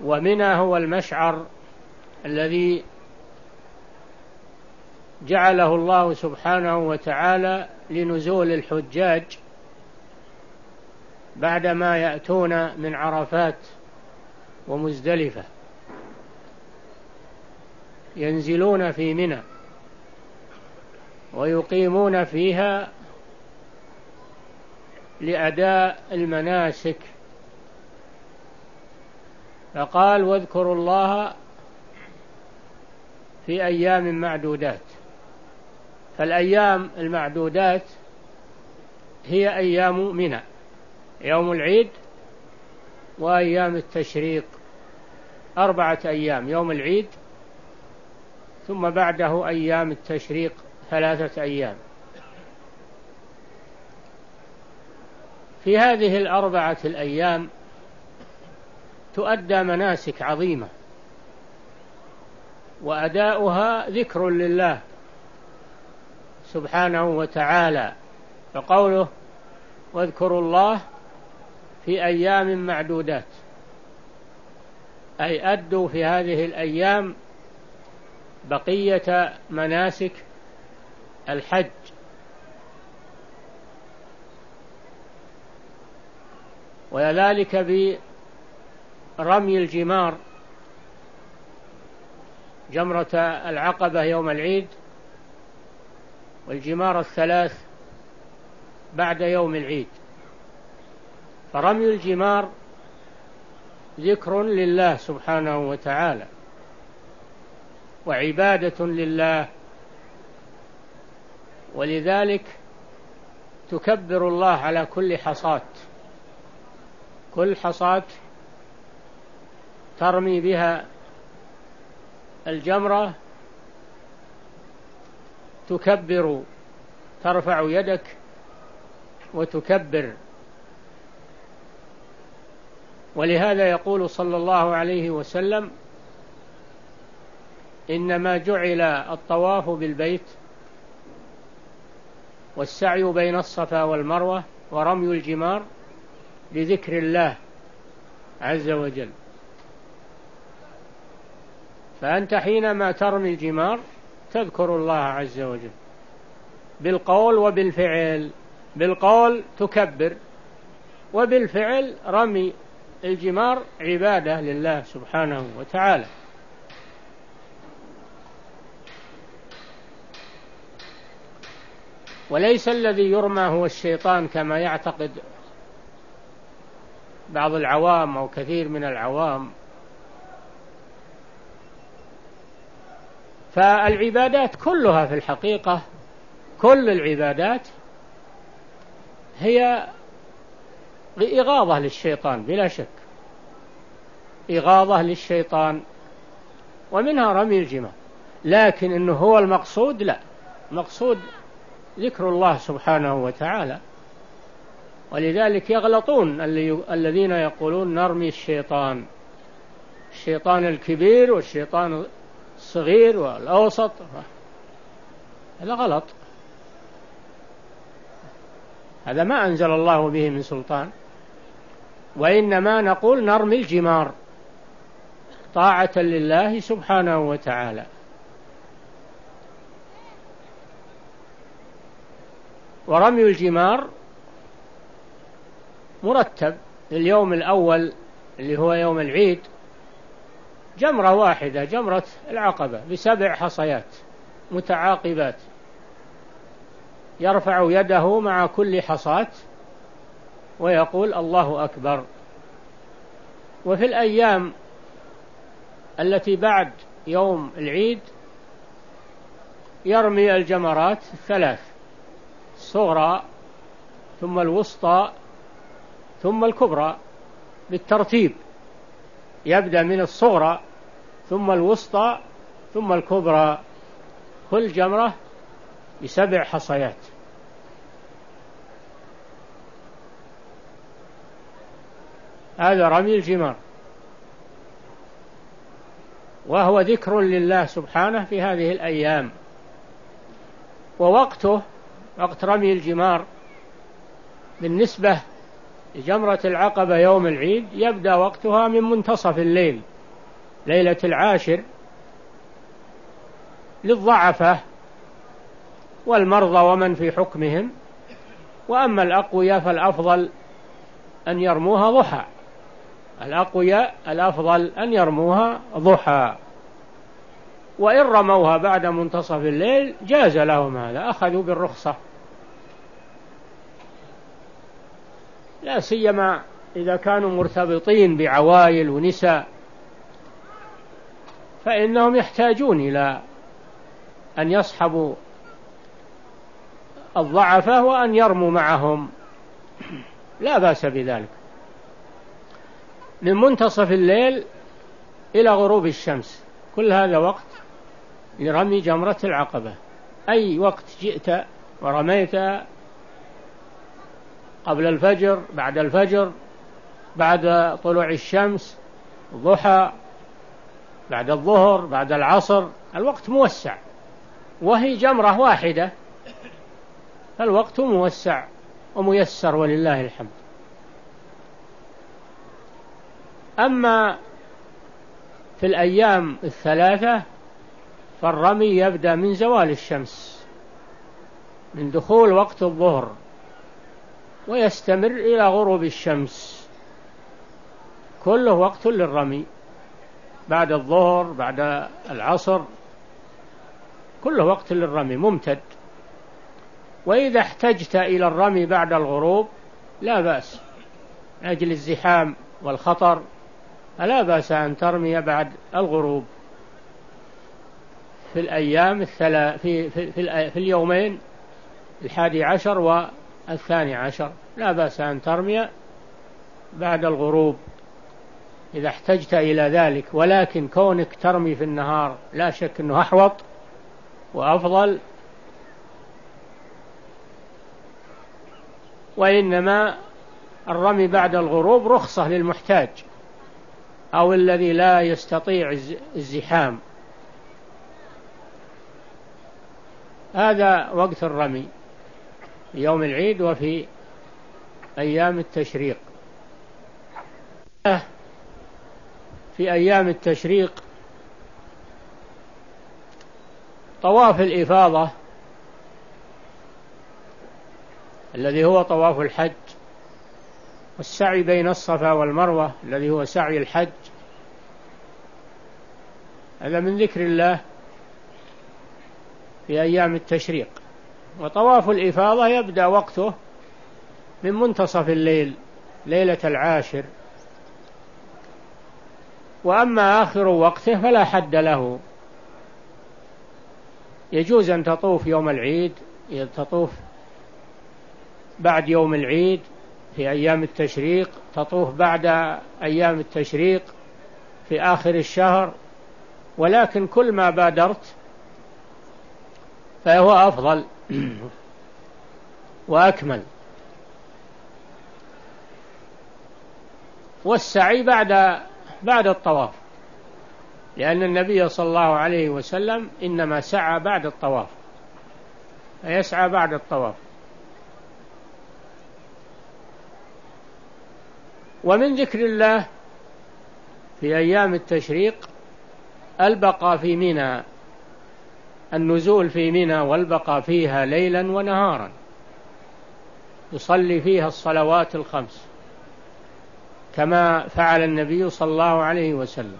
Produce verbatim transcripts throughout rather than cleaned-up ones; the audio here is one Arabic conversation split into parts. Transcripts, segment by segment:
ومنى هو المشعر الذي جعله الله سبحانه وتعالى لنزول الحجاج بعدما يأتون من عرفات ومزدلفة، ينزلون في منى ويقيمون فيها لأداء المناسك. فقال: واذكروا الله في أيام معدودات. فالأيام المعدودات هي أيام منى، يوم العيد وأيام التشريق، أربعة أيام: يوم العيد ثم بعده أيام التشريق ثلاثة أيام. في هذه الأربعة الأيام تؤدى مناسك عظيمة، وأداؤها ذكر لله سبحانه وتعالى. فقوله: واذكروا الله في أيام معدودات، أي أدوا في هذه الأيام بقية مناسك الحج. وذلك برمي الجمار، جمرة العقبة يوم العيد، والجمار الثلاث بعد يوم العيد. فرمي الجمار ذكر لله سبحانه وتعالى وعبادة لله، ولذلك تكبر الله على كل حصاة، كل حصاة ترمي بها الجمرة تكبر، ترفع يدك وتكبر. ولهذا يقول صلى الله عليه وسلم: إنما جعل الطواف بالبيت والسعي بين الصفا والمروة ورمي الجمار لذكر الله عز وجل. فأنت حينما ترمي الجمار تذكر الله عز وجل بالقول وبالفعل. بالقول تكبر، وبالفعل رمي الجمار عبادة لله سبحانه وتعالى. وليس الذي يرمى هو الشيطان كما يعتقد بعض العوام أو كثير من العوام. فالعبادات كلها في الحقيقة، كل العبادات هي إغاظة للشيطان بلا شك، إغاظة للشيطان، ومنها رمي الجمار. لكن إنه هو المقصود، لا، مقصود ذكر الله سبحانه وتعالى. ولذلك يغلطون الذين يقولون نرمي الشيطان، الشيطان الكبير والشيطان الصغير والأوسط. هذا غلط، هذا ما أنزل الله به من سلطان. وإنما نقول نرمي الجمار طاعة لله سبحانه وتعالى. ورمي الجمار مرتب. اليوم الأول اللي هو يوم العيد جمرة واحدة، جمرة العقبة، بسبع حصيات متعاقبات، يرفع يده مع كل حصاة ويقول الله أكبر. وفي الأيام التي بعد يوم العيد يرمي الجمرات الثلاث: الصغرى ثم الوسطى ثم الكبرى، بالترتيب، يبدأ من الصغرى ثم الوسطى ثم الكبرى، كل جمرة بسبع حصيات. هذا رمي الجمار، وهو ذكر لله سبحانه في هذه الأيام. ووقته، وقت رمي الجمار بالنسبة لجمرة العقبة يوم العيد، يبدأ وقتها من منتصف الليل ليلة العاشر للضعفة والمرضى ومن في حكمهم، وأما الأقوياء فالأفضل أن يرموها ضحى، الأقوياء الأفضل أن يرموها ضحى، وإن رموها بعد منتصف الليل جاز لهم هذا، أخذوا بالرخصة، لا سيما إذا كانوا مرتبطين بعوائل ونساء فإنهم يحتاجون إلى أن يصحبوا الضعفة وأن يرموا معهم، لا بأس بذلك. من منتصف الليل إلى غروب الشمس كل هذا وقت لرمي جمرة العقبة، أي وقت جئت ورميت، قبل الفجر، بعد الفجر، بعد طلوع الشمس، الضحى، بعد الظهر، بعد العصر، الوقت موسع، وهي جمرة واحدة، فالوقت موسع وميسر ولله الحمد. أما في الأيام الثلاثة فالرمي يبدأ من زوال الشمس، من دخول وقت الظهر، ويستمر إلى غروب الشمس، كله وقت للرمي، بعد الظهر، بعد العصر، كله وقت للرمي ممتد. وإذا احتجت إلى الرمي بعد الغروب لا بأس، أجل الزحام والخطر فلا بأس أن ترمي بعد الغروب في الأيام الثلاث في, في, في, في اليومين الحادي عشر والثاني عشر، لا بأس أن ترمي بعد الغروب إذا احتجت إلى ذلك، ولكن كونك ترمي في النهار لا شك أنه أحوط وأفضل، وإنما الرمي بعد الغروب رخصة للمحتاج أو الذي لا يستطيع الزحام، هذا وقت الرمي في يوم العيد وفي أيام التشريق. في أيام التشريق طواف الإفاضة الذي هو طواف الحج، والسعي بين الصفا والمروة الذي هو سعي الحج، هذا من ذكر الله في أيام التشريق. وطواف الإفاضة يبدأ وقته من منتصف الليل ليلة العاشر، وأما آخر وقته فلا حد له، يجوز أن تطوف يوم العيد، تطوف بعد يوم العيد في أيام التشريق، تطوف بعد أيام التشريق في آخر الشهر، ولكن كل ما بادرت فهو أفضل وأكمل. والسعي بعد بعد الطواف، لأن النبي صلى الله عليه وسلم إنما سعى بعد الطواف، فيسعى بعد الطواف. ومن ذكر الله في أيام التشريق البقاء في منى، النزول في منى والبقاء فيها ليلا ونهارا، يصلي فيها الصلوات الخمس كما فعل النبي صلى الله عليه وسلم.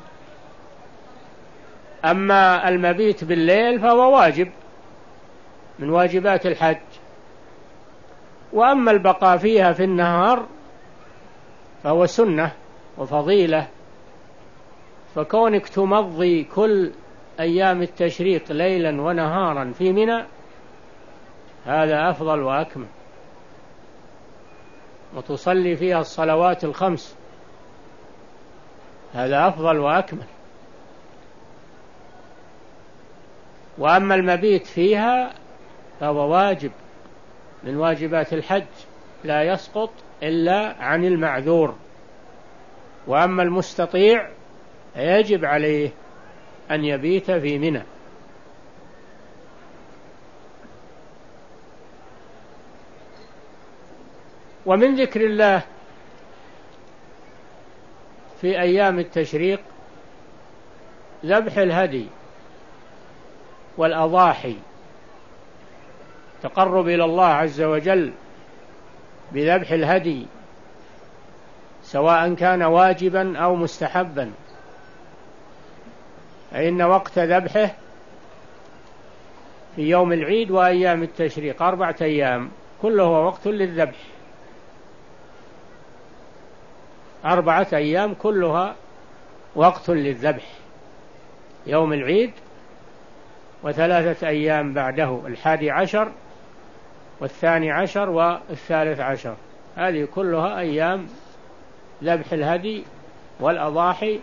أما المبيت بالليل فهو واجب من واجبات الحج، وأما البقاء فيها في النهار فهو سنة وفضيلة، فكونك تمضي كل أيام التشريق ليلا ونهارا في منى هذا أفضل وأكمل، وتصلي فيها الصلوات الخمس هذا أفضل وأكمل. وأما المبيت فيها فهو واجب من واجبات الحج لا يسقط إلا عن المعذور، وأما المستطيع يجب عليه أن يبيت في منى. ومن ذكر الله في أيام التشريق ذبح الهدي والأضاحي تقرب إلى الله عز وجل بذبح الهدي، سواء كان واجبا أو مستحبا، فإن وقت ذبحه في يوم العيد وأيام التشريق أربعة أيام كله وقت للذبح، أربعة أيام كلها وقت للذبح، يوم العيد وثلاثة أيام بعده الحادي عشر والثاني عشر والثالث عشر، هذه كلها أيام ذبح الهدي والأضاحي.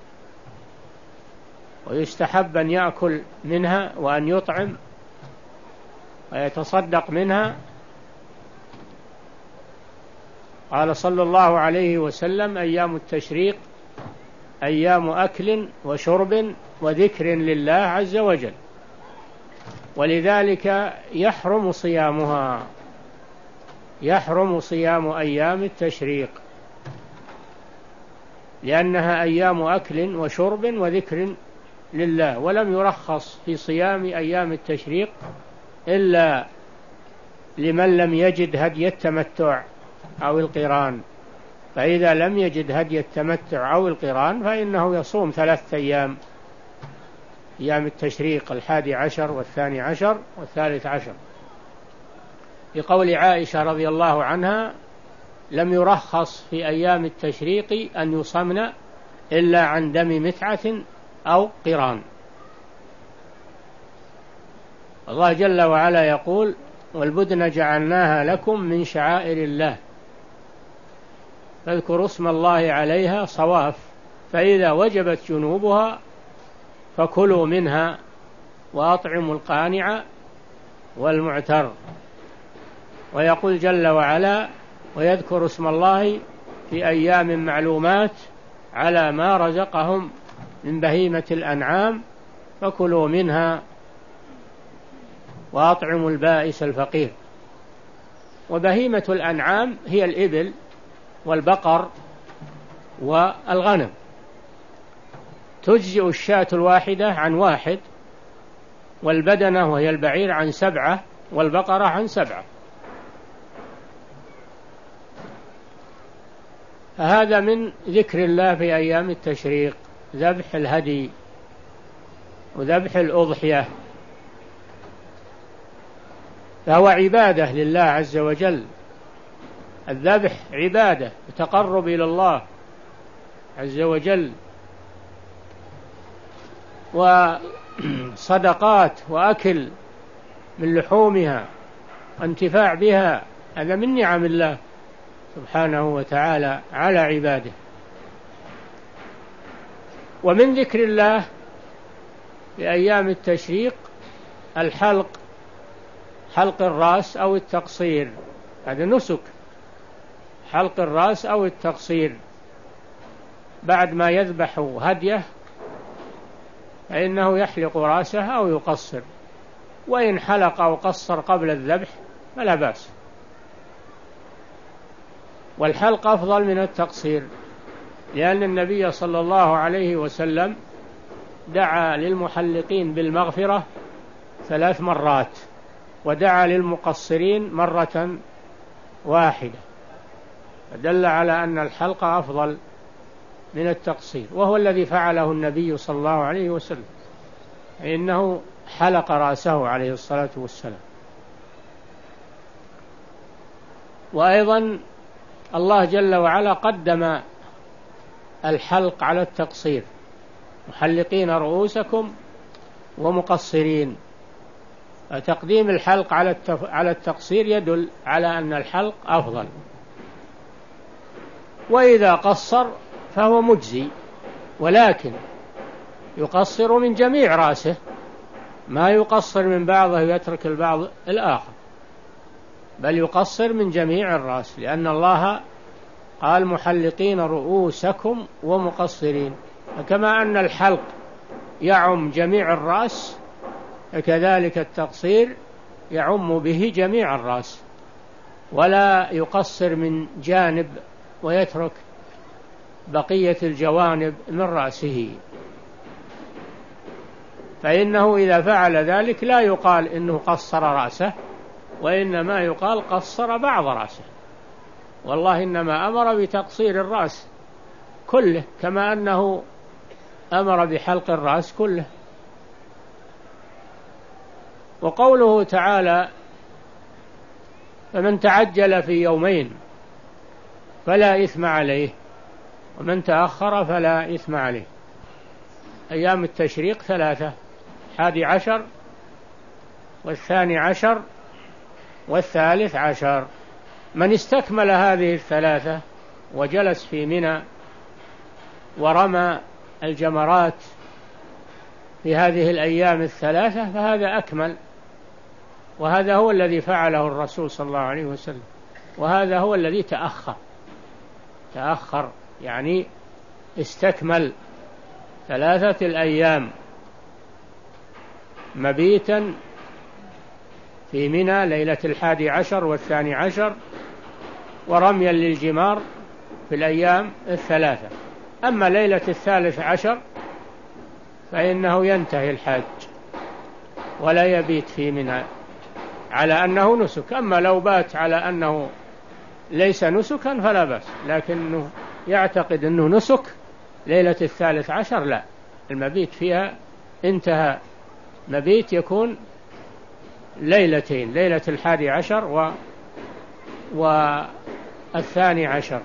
ويستحب أن يأكل منها وأن يطعم ويتصدق منها. قال صلى الله عليه وسلم: أيام التشريق أيام أكل وشرب وذكر لله عز وجل، ولذلك يحرم صيامها، يحرم صيام أيام التشريق لأنها أيام أكل وشرب وذكر لله، ولم يرخص في صيام أيام التشريق إلا لمن لم يجد هدي التمتع أو القران، فإذا لم يجد هدي التمتع أو القران فإنه يصوم ثلاثة أيام، أيام التشريق الحادي عشر والثاني عشر والثالث عشر، لقول عائشة رضي الله عنها: لم يرخص في أيام التشريق أن يصمن إلا عن دم متعة أو قران. الله جل وعلا يقول: والبدن جعلناها لكم من شعائر الله فاذكروا اسم الله عليها صواف، فإذا وجبت جنوبها فكلوا منها وأطعموا القانع والمعتر. ويقول جل وعلا: ويذكر اسم الله في أيام معلومات على ما رزقهم من بهيمة الأنعام فكلوا منها وأطعموا البائس الفقير. وبهيمة الأنعام هي الإبل والبقر والغنم، تجزئ الشاة الواحدة عن واحد، والبدنة وهي البعير عن سبعة، والبقرة عن سبعة. فهذا من ذكر الله في أيام التشريق، ذبح الهدي وذبح الأضحية، فهو عبادة لله عز وجل. الذبح عبادة وتقرب إلى الله عز وجل، وصدقات وأكل من لحومها وانتفاع بها، هذا من نعم الله سبحانه وتعالى على عباده. ومن ذكر الله في أيام التشريق الحلق، حلق الرأس أو التقصير، هذا نسك، حلق الرأس أو التقصير بعد ما يذبح هديه فإنه يحلق رأسه أو يقصر، وإن حلق أو قصر قبل الذبح فلا بأس، والحلق أفضل من التقصير، لأن النبي صلى الله عليه وسلم دعا للمحلقين بالمغفرة ثلاث مرات، ودعا للمقصرين مرة واحدة، فدل على أن الحلق أفضل من التقصير، وهو الذي فعله النبي صلى الله عليه وسلم، إنه حلق رأسه عليه الصلاة والسلام. وأيضا الله جل وعلا قدم الحلق على التقصير: محلقين رؤوسكم ومقصرين. تقديم الحلق على التقصير يدل على أن الحلق أفضل، وإذا قصر فهو مجزي، ولكن يقصر من جميع رأسه، ما يقصر من بعضه ويترك البعض الآخر، بل يقصر من جميع الرأس، لأن الله قال: محلقين رؤوسكم ومقصرين. فكما أن الحلق يعم جميع الرأس، فكذلك التقصير يعم به جميع الرأس، ولا يقصر من جانب ويترك بقية الجوانب من رأسه. فإنه إذا فعل ذلك لا يقال إنه قصر رأسه، وإنما يقال قصر بعض رأسه. والله إنما أمر بتقصير الرأس كله، كما أنه أمر بحلق الرأس كله. وقوله تعالى: فمن تعجل في يومين فلا إثم عليه ومن تأخر فلا إثم عليه. أيام التشريق ثلاثة: حادي عشر والثاني عشر والثالث عشر. من استكمل هذه الثلاثة وجلس في منى ورمى الجمرات في هذه الأيام الثلاثة فهذا أكمل، وهذا هو الذي فعله الرسول صلى الله عليه وسلم، وهذا هو الذي تأخر تأخر يعني استكمل ثلاثة الأيام مبيتا في منى ليلة الحادي عشر والثاني عشر، ورميا للجمار في الأيام الثلاثة. أما ليلة الثالث عشر فإنه ينتهي الحج ولا يبيت في منى على أنه نسك. أما لو بات على أنه ليس نسكا فلا بأس، لكنه يعتقد أنه نسك ليلة الثالث عشر لا، المبيت فيها انتهى. مبيت يكون ليلتين: ليلة الحادي عشر و والثاني عشر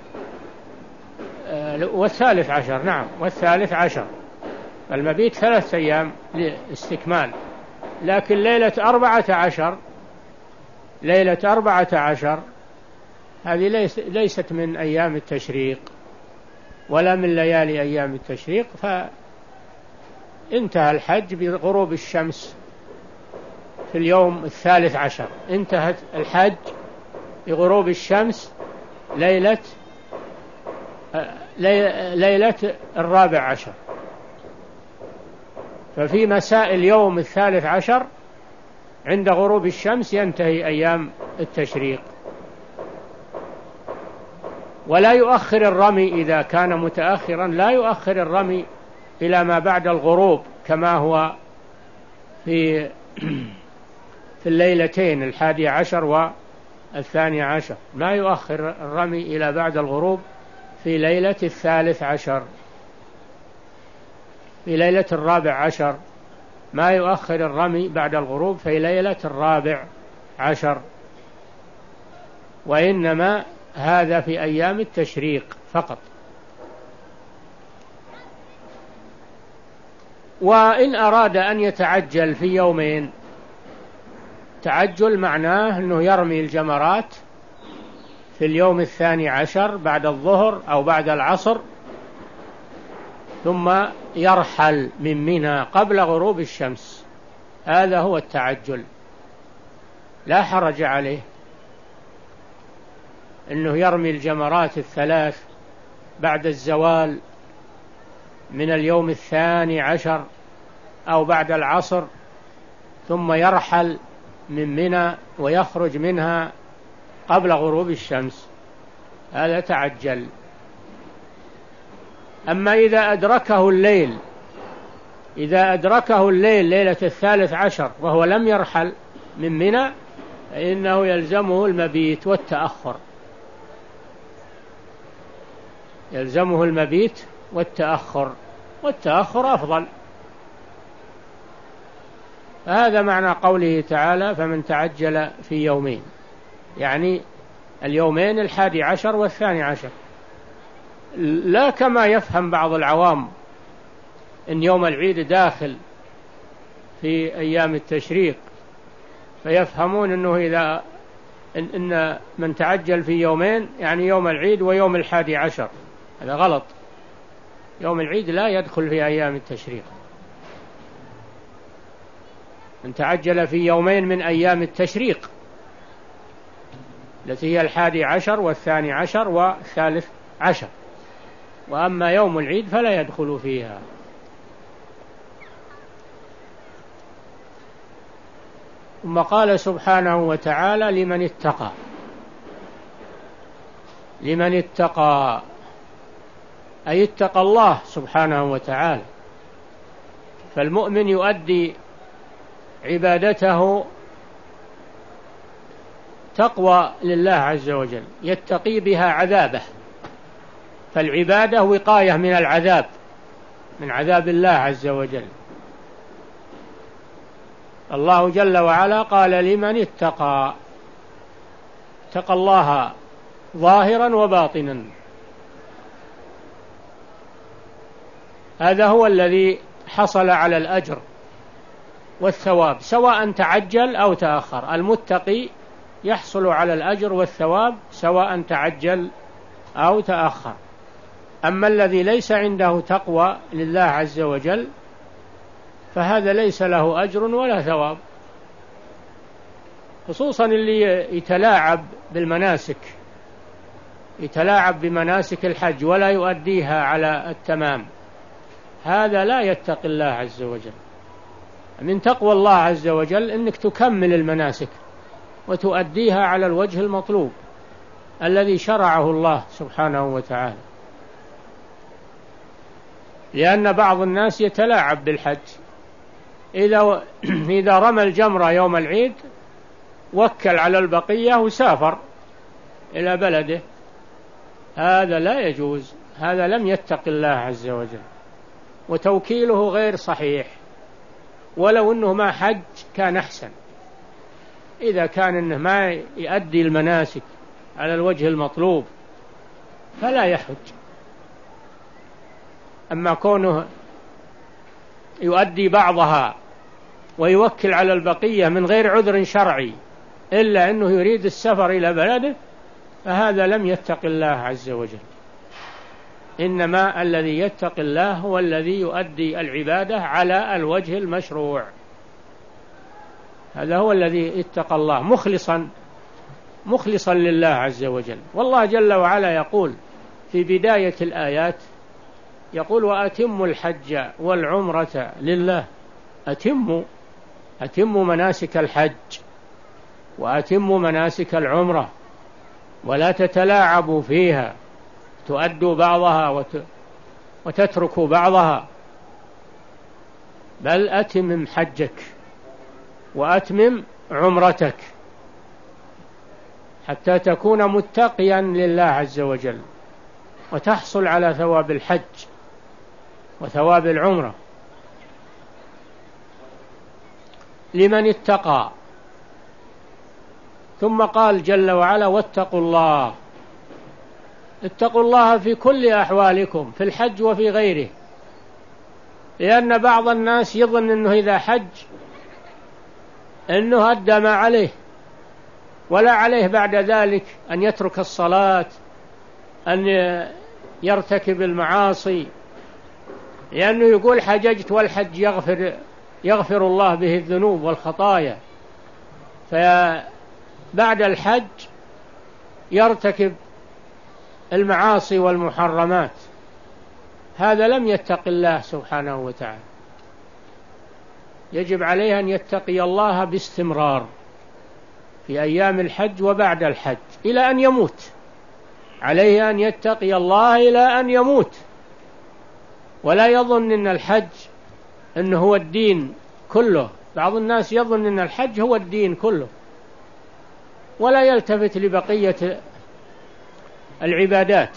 والثالث عشر. نعم، والثالث عشر. المبيت ثلاثة أيام لاستكمال. لكن ليلة أربعة عشر ليلة أربعة عشر هذه ليس ليست من أيام التشريق ولا من ليالي أيام التشريق، فانتهى الحج بغروب الشمس في اليوم الثالث عشر. انتهت الحج بغروب الشمس ليلة ليلة الرابع عشر. ففي مساء اليوم الثالث عشر عند غروب الشمس ينتهي أيام التشريق. ولا يؤخر الرمي إذا كان متأخرا، لا يؤخر الرمي إلى ما بعد الغروب كما هو في في الليلتين الحادي عشر والثاني عشر. لا يؤخر الرمي إلى بعد الغروب في ليلة الثالث عشر. في ليلة الرابع عشر ما يؤخر الرمي بعد الغروب في ليلة الرابع عشر، وإنما هذا في أيام التشريق فقط. وإن أراد أن يتعجل في يومين، تعجل معناه أنه يرمي الجمرات في اليوم الثاني عشر بعد الظهر أو بعد العصر، ثم يرحل من منى قبل غروب الشمس. هذا هو التعجل، لا حرج عليه أنه يرمي الجمرات الثلاث بعد الزوال من اليوم الثاني عشر أو بعد العصر، ثم يرحل من منى ويخرج منها قبل غروب الشمس. هذا تعجل. أما إذا أدركه الليل إذا أدركه الليل ليلة الثالث عشر وهو لم يرحل من منى فإنه يلزمه المبيت والتأخر يلزمه المبيت والتأخر والتأخر أفضل. هذا معنى قوله تعالى: فمن تعجل في يومين، يعني اليومين الحادي عشر والثاني عشر، لا كما يفهم بعض العوام إن يوم العيد داخل في أيام التشريق، فيفهمون أنه إذا إن, إن من تعجل في يومين يعني يوم العيد ويوم الحادي عشر. هذا غلط. يوم العيد لا يدخل في أيام التشريق. من تعجل في يومين من أيام التشريق التي هي الحادي عشر والثاني عشر والثالث عشر، وأما يوم العيد فلا يدخل فيها. ثم قال سبحانه وتعالى: لمن اتقى. لمن اتقى أي اتقى الله سبحانه وتعالى. فالمؤمن يؤدي عبادته تقوى لله عز وجل، يتقي بها عذابه، فالعبادة وقاية من العذاب، من عذاب الله عز وجل. الله جل وعلا قال لمن اتقى، اتقى الله ظاهرا وباطنا، هذا هو الذي حصل على الأجر والثواب سواء تعجل أو تأخر. المتقي يحصل على الأجر والثواب سواء تعجل أو تأخر. أما الذي ليس عنده تقوى لله عز وجل فهذا ليس له أجر ولا ثواب، خصوصا اللي يتلاعب بالمناسك، يتلاعب بمناسك الحج ولا يؤديها على التمام، هذا لا يتقي الله عز وجل. من تقوى الله عز وجل أنك تكمل المناسك وتؤديها على الوجه المطلوب الذي شرعه الله سبحانه وتعالى، لأن بعض الناس يتلاعب بالحج، إذا إذا رمى الجمرة يوم العيد وكل على البقية وسافر إلى بلده، هذا لا يجوز، هذا لم يتق الله عز وجل، وتوكيله غير صحيح، ولو أنه ما حج كان أحسن. إذا كان أنه ما يؤدي المناسك على الوجه المطلوب فلا يحج. أما كونه يؤدي بعضها ويوكل على البقية من غير عذر شرعي إلا أنه يريد السفر إلى بلده فهذا لم يتق الله عز وجل. إنما الذي يتق الله هو الذي يؤدي العبادة على الوجه المشروع، هذا هو الذي اتقى الله مخلصا مخلصا لله عز وجل. والله جل وعلا يقول في بداية الآيات، يقول وأتموا الحج والعمرة لله، أتموا أتموا مناسك الحج وأتموا مناسك العمرة، ولا تتلاعبوا فيها، تؤدوا بعضها وت... وتتركوا بعضها، بل أتمم حجك وأتمم عمرتك حتى تكون متقيا لله عز وجل وتحصل على ثواب الحج وثواب العمرة. لمن اتقى، ثم قال جل وعلا واتقوا الله، اتقوا الله في كل أحوالكم في الحج وفي غيره، لأن بعض الناس يظن أنه إذا حج أنه أدى ما عليه، ولا عليه بعد ذلك أن يترك الصلاة، أن يرتكب المعاصي، لأنه يقول حججت والحج يغفر يغفر الله به الذنوب والخطايا، فبعد الحج يرتكب المعاصي والمحرمات، هذا لم يتق الله سبحانه وتعالى. يجب عليه أن يتقي الله باستمرار في أيام الحج وبعد الحج إلى أن يموت، عليه أن يتقي الله إلى أن يموت، ولا يظن أن الحج أنه هو الدين كله. بعض الناس يظن أن الحج هو الدين كله ولا يلتفت لبقية العبادات،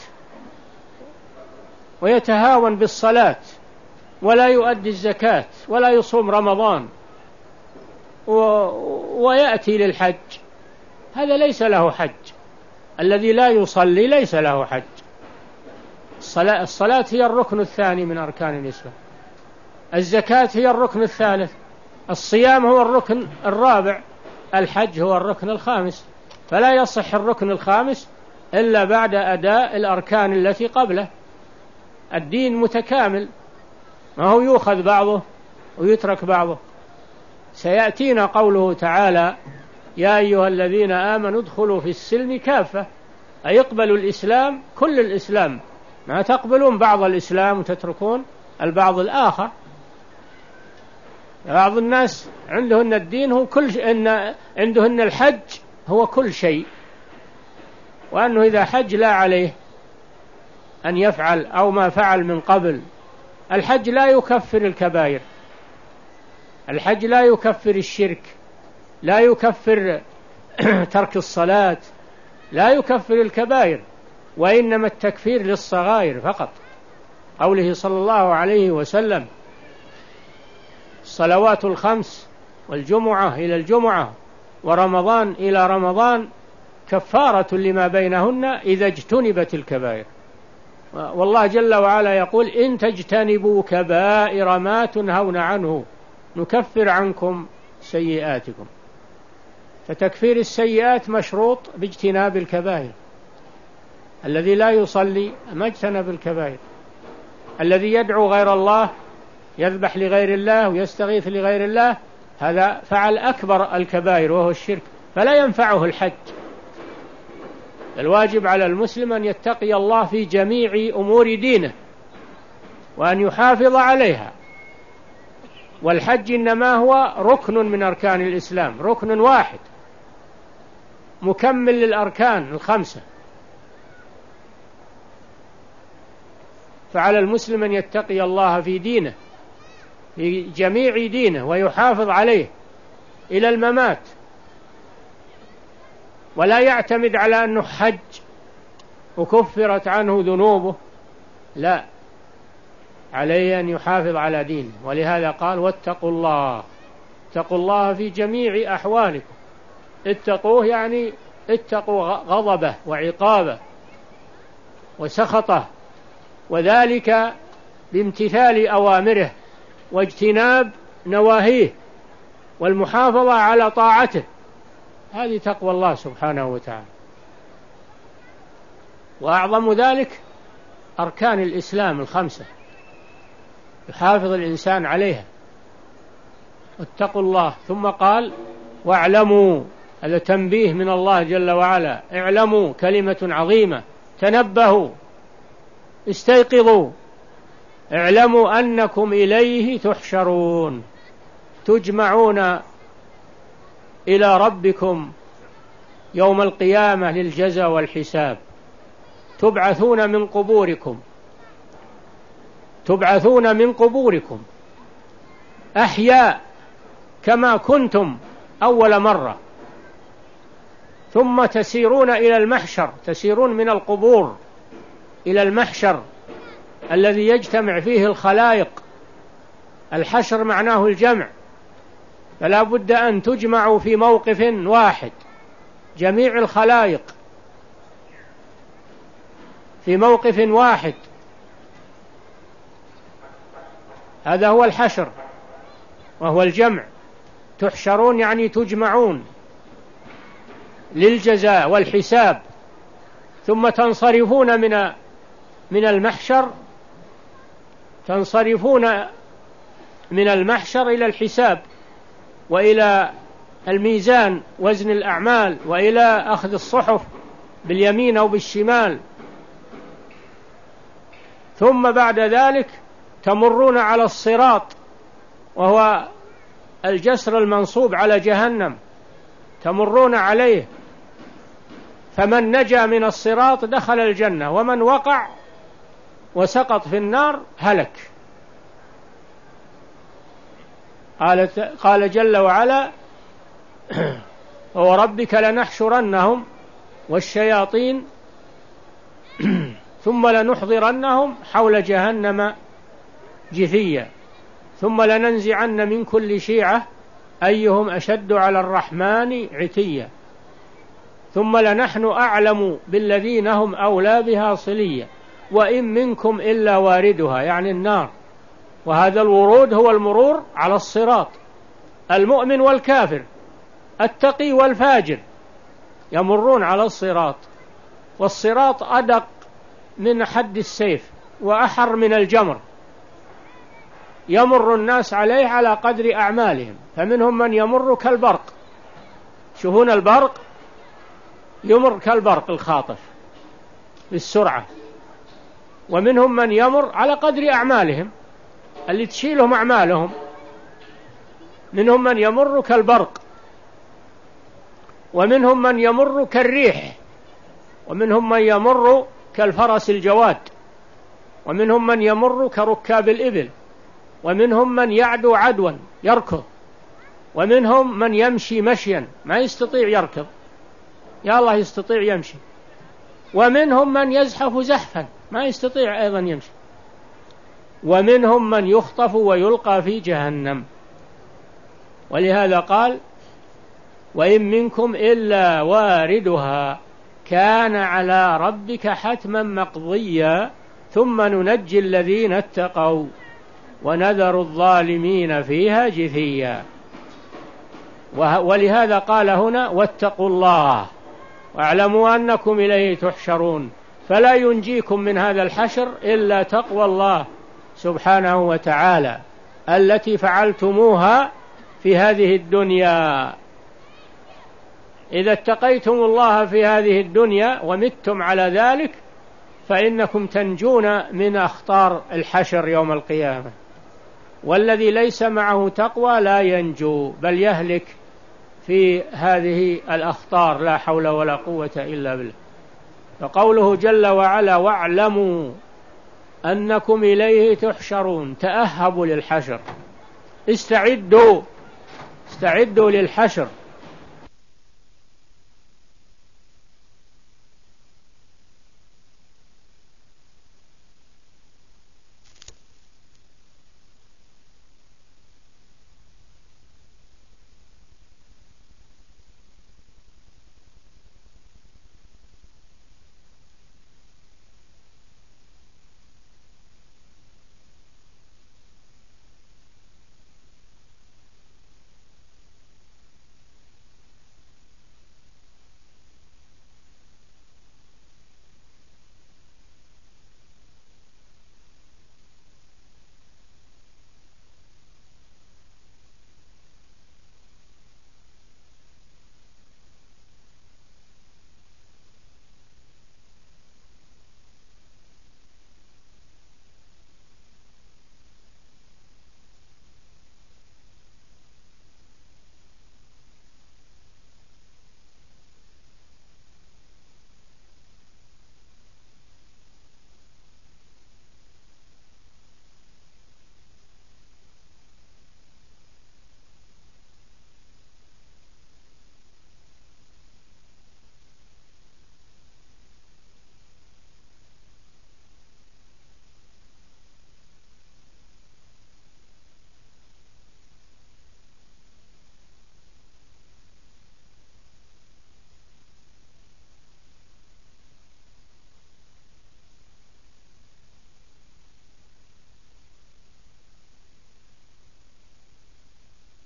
ويتهاون بالصلاة ولا يؤدي الزكاة ولا يصوم رمضان و... ويأتي للحج، هذا ليس له حج. الذي لا يصلي ليس له حج. الصلاة, الصلاة هي الركن الثاني من أركان الإسلام، الزكاة هي الركن الثالث، الصيام هو الركن الرابع، الحج هو الركن الخامس، فلا يصح الركن الخامس إلا بعد أداء الأركان التي قبله. الدين متكامل، ما هو يؤخذ بعضه ويترك بعضه. سيأتينا قوله تعالى يا أيها الذين آمنوا ادخلوا في السلم كافة، أي اقبلوا الإسلام كل الإسلام، ما تقبلون بعض الإسلام وتتركون البعض الآخر. بعض الناس عندهن الدين هو كل شيء، إن عندهن الحج هو كل شيء، وأنه إذا حج لا عليه أن يفعل أو ما فعل من قبل. الحج لا يكفر الكبائر، الحج لا يكفر الشرك، لا يكفر ترك الصلاة، لا يكفر الكبائر، وإنما التكفير للصغائر فقط. قوله صلى الله عليه وسلم: الصلوات الخمس والجمعة إلى الجمعة ورمضان إلى رمضان كفارة لما بينهن إذا اجتنبت الكبائر. والله جل وعلا يقول: إن تجتنبوا كبائر ما تنهون عنه نكفر عنكم سيئاتكم. فتكفير السيئات مشروط باجتناب الكبائر. الذي لا يصلي ما اجتنب الكبائر، الذي يدعو غير الله، يذبح لغير الله ويستغيث لغير الله، هذا فعل أكبر الكبائر وهو الشرك، فلا ينفعه الحج. الواجب على المسلم أن يتقي الله في جميع أمور دينه وأن يحافظ عليها. والحج إنما هو ركن من أركان الإسلام، ركن واحد مكمل للأركان الخمسة. فعلى المسلم أن يتقي الله في دينه، في جميع دينه، ويحافظ عليه إلى الممات، ولا يعتمد على أنه حج وكفرت عنه ذنوبه، لا، عليه أن يحافظ على دينه. ولهذا قال: واتقوا الله، اتقوا الله في جميع أحوالكم. اتقوه يعني اتقوا غضبه وعقابه وسخطه، وذلك بامتثال أوامره واجتناب نواهيه والمحافظة على طاعته. هذه تقوى الله سبحانه وتعالى. وأعظم ذلك أركان الإسلام الخمسة يحافظ الإنسان عليها. اتقوا الله، ثم قال: واعلموا، هذا تنبيه من الله جل وعلا، اعلموا كلمة عظيمة، تنبهوا، استيقظوا، اعلموا أنكم إليه تحشرون، تجمعون إلى ربكم يوم القيامة للجزاء والحساب، تبعثون من قبوركم، تبعثون من قبوركم أحياء كما كنتم أول مرة، ثم تسيرون إلى المحشر، تسيرون من القبور إلى المحشر الذي يجتمع فيه الخلائق. الحشر معناه الجمع، فلا بد أن تجمعوا في موقف واحد، جميع الخلائق في موقف واحد، هذا هو الحشر وهو الجمع. تحشرون يعني تجمعون للجزاء والحساب، ثم تنصرفون من من المحشر، تنصرفون من المحشر إلى الحساب وإلى الميزان وزن الأعمال وإلى أخذ الصحف باليمين أو بالشمال. ثم بعد ذلك تمرون على الصراط، وهو الجسر المنصوب على جهنم، تمرون عليه، فمن نجا من الصراط دخل الجنة، ومن وقع وسقط في النار هلك. قال, قال جل وعلا: ووربك لنحشرنهم والشياطين ثم لنحضرنهم حول جهنم جثيا ثم لننزعن من كل شيعة أيهم أشد على الرحمن عتيا ثم لنحن أعلم بالذين هم أولى بها صليا وإن منكم إلا واردها، يعني النار. وهذا الورود هو المرور على الصراط. المؤمن والكافر، التقي والفاجر يمرون على الصراط، والصراط أدق من حد السيف وأحر من الجمر، يمر الناس عليه على قدر أعمالهم، فمنهم من يمر كالبرق، شوفون البرق يمر كالبرق الخاطف بالسرعة، ومنهم من يمر على قدر أعمالهم اللي تشيلهم أعمالهم، منهم من يمر كالبرق، ومنهم من يمر كالريح، ومنهم من يمر كالفرس الجواد، ومنهم من يمر كركاب الإبل، ومنهم من يعدو عدوا يركض ومنهم من يمشي مشيا ما يستطيع يركض، يا الله يستطيع يمشي. ومنهم من يزحف زحفا ما يستطيع أيضا يمشي. ومنهم من يخطف ويلقى في جهنم. ولهذا قال وإن منكم إلا واردها كان على ربك حتما مقضيا ثم ننجي الذين اتقوا ونذر الظالمين فيها جثيا. ولهذا قال هنا واتقوا الله واعلموا أنكم إليه تحشرون، فلا ينجيكم من هذا الحشر إلا تقوى الله سبحانه وتعالى التي فعلتموها في هذه الدنيا. إذا اتقيتم الله في هذه الدنيا ومتم على ذلك فإنكم تنجون من أخطار الحشر يوم القيامة. والذي ليس معه تقوى لا ينجو بل يهلك في هذه الأخطار، لا حول ولا قوة إلا بالله. فقوله جل وعلا واعلموا أنكم إليه تحشرون، تأهبوا للحشر، استعدوا استعدوا للحشر.